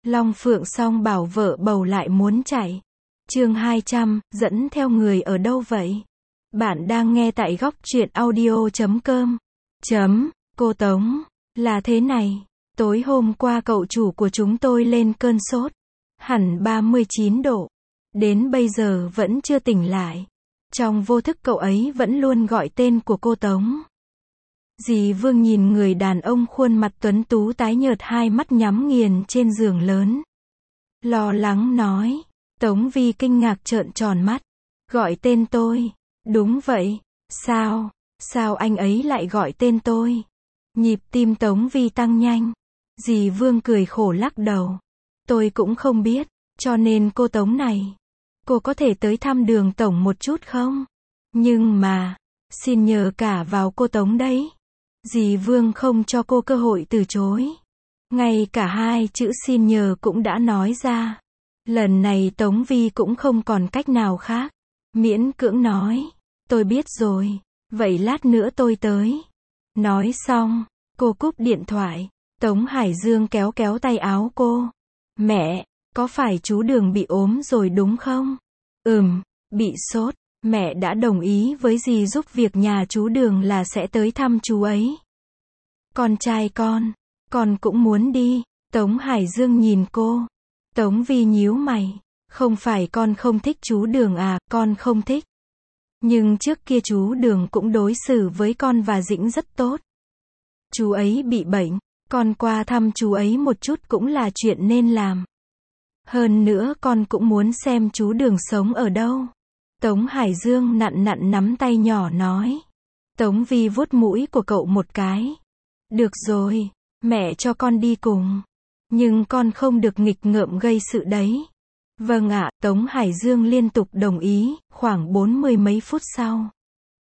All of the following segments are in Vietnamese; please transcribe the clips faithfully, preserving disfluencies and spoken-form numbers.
Long Phượng song bảo vợ bầu lại muốn chạy. Chương hai trăm, dẫn theo người ở đâu vậy? Bạn đang nghe tại góc truyện audio chấm com. Chấm, cô Tống, là thế này, tối hôm qua cậu chủ của chúng tôi lên cơn sốt, hẳn ba mươi chín độ, đến bây giờ vẫn chưa tỉnh lại. Trong vô thức cậu ấy vẫn luôn gọi tên của cô Tống. Dì Vương nhìn người đàn ông khuôn mặt tuấn tú tái nhợt, hai mắt nhắm nghiền trên giường lớn, lo lắng nói. Tống Vi kinh ngạc trợn tròn mắt. Gọi tên tôi? Đúng vậy. Sao? Sao anh ấy lại gọi tên tôi? Nhịp tim Tống Vi tăng nhanh. Dì Vương cười khổ lắc đầu. Tôi cũng không biết, cho nên cô Tống này, cô có thể tới thăm Đường tổng một chút không? Nhưng mà, xin nhờ cả vào cô Tống đấy. Dì Vương không cho cô cơ hội từ chối. Ngay cả hai chữ xin nhờ cũng đã nói ra. Lần này Tống Vi cũng không còn cách nào khác. Miễn cưỡng nói. Tôi biết rồi. Vậy lát nữa tôi tới. Nói xong, cô cúp điện thoại. Tống Hải Dương kéo kéo tay áo cô. Mẹ, có phải chú Đường bị ốm rồi đúng không? Ừm, bị sốt. Mẹ đã đồng ý với dì giúp việc nhà chú Đường là sẽ tới thăm chú ấy. Con trai con, con cũng muốn đi. Tống Hải Dương nhìn cô. Tống Vi nhíu mày. Không phải con không thích chú Đường à, con không thích. Nhưng trước kia chú Đường cũng đối xử với con và Dĩnh rất tốt. Chú ấy bị bệnh, con qua thăm chú ấy một chút cũng là chuyện nên làm. Hơn nữa con cũng muốn xem chú Đường sống ở đâu. Tống Hải Dương nặn nặn nắm tay nhỏ nói. Tống Vi vuốt mũi của cậu một cái. Được rồi, mẹ cho con đi cùng. Nhưng con không được nghịch ngợm gây sự đấy. Vâng ạ, Tống Hải Dương liên tục đồng ý. Khoảng bốn mươi mấy phút sau,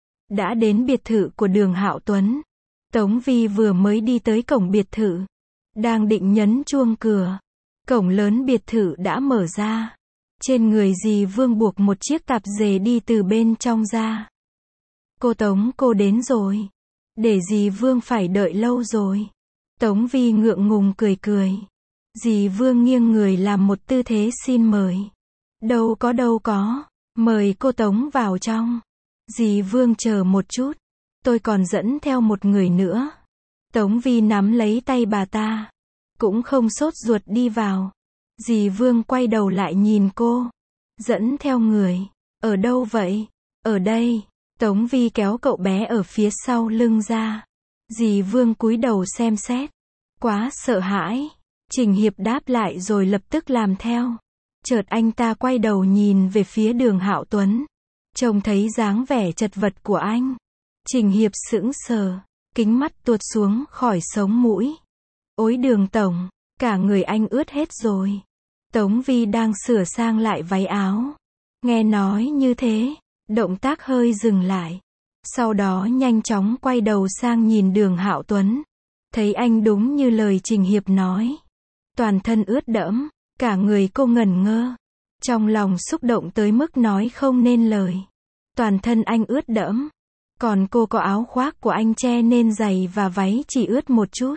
đã đến biệt thự của Đường Hạo Tuấn. Tống Vi vừa mới đi tới cổng biệt thự, đang định nhấn chuông cửa, cổng lớn biệt thự đã mở ra. Trên người dì Vương buộc một chiếc tạp dề đi từ bên trong ra. Cô Tống, cô đến rồi. Để dì Vương phải đợi lâu rồi. Tống Vi ngượng ngùng cười cười. Dì Vương nghiêng người làm một tư thế xin mời. Đâu có đâu có. Mời cô Tống vào trong. Dì Vương chờ một chút. Tôi còn dẫn theo một người nữa. Tống Vi nắm lấy tay bà ta. Cũng không sốt ruột đi vào. Dì Vương quay đầu lại nhìn cô. Dẫn theo người. Ở đâu vậy? Ở đây. Tống Vi kéo cậu bé ở phía sau lưng ra. Dì Vương cúi đầu xem xét. Quá sợ hãi. Trình Hiệp đáp lại rồi lập tức làm theo. Chợt anh ta quay đầu nhìn về phía Đường Hạo Tuấn. Trông thấy dáng vẻ chật vật của anh. Trình Hiệp sững sờ. Kính mắt tuột xuống khỏi sống mũi. Ôi Đường tổng, cả người anh ướt hết rồi. Tống Vi đang sửa sang lại váy áo. Nghe nói như thế, động tác hơi dừng lại. Sau đó nhanh chóng quay đầu sang nhìn Đường Hạo Tuấn. Thấy anh đúng như lời Trình Hiệp nói. Toàn thân ướt đẫm, cả người cô ngẩn ngơ. Trong lòng xúc động tới mức nói không nên lời. Toàn thân anh ướt đẫm. Còn cô có áo khoác của anh che nên giày và váy chỉ ướt một chút.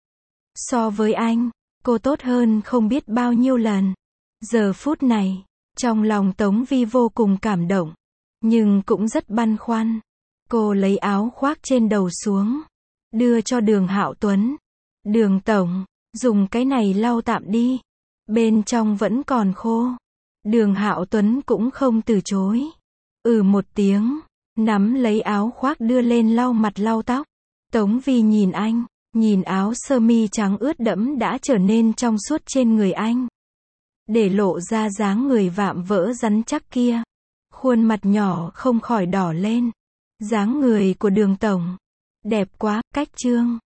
So với anh, cô tốt hơn không biết bao nhiêu lần. Giờ phút này, trong lòng Tống Vi vô cùng cảm động. Nhưng cũng rất băn khoăn. Cô lấy áo khoác trên đầu xuống. Đưa cho Đường Hạo Tuấn. Đường tổng, dùng cái này lau tạm đi. Bên trong vẫn còn khô. Đường Hạo Tuấn cũng không từ chối. Ừ một tiếng. Nắm lấy áo khoác đưa lên lau mặt lau tóc. Tống Vi nhìn anh. Nhìn áo sơ mi trắng ướt đẫm đã trở nên trong suốt trên người anh. Để lộ ra dáng người vạm vỡ rắn chắc kia. Khuôn mặt nhỏ không khỏi đỏ lên. Dáng người của Đường tổng. Đẹp quá, cách trương.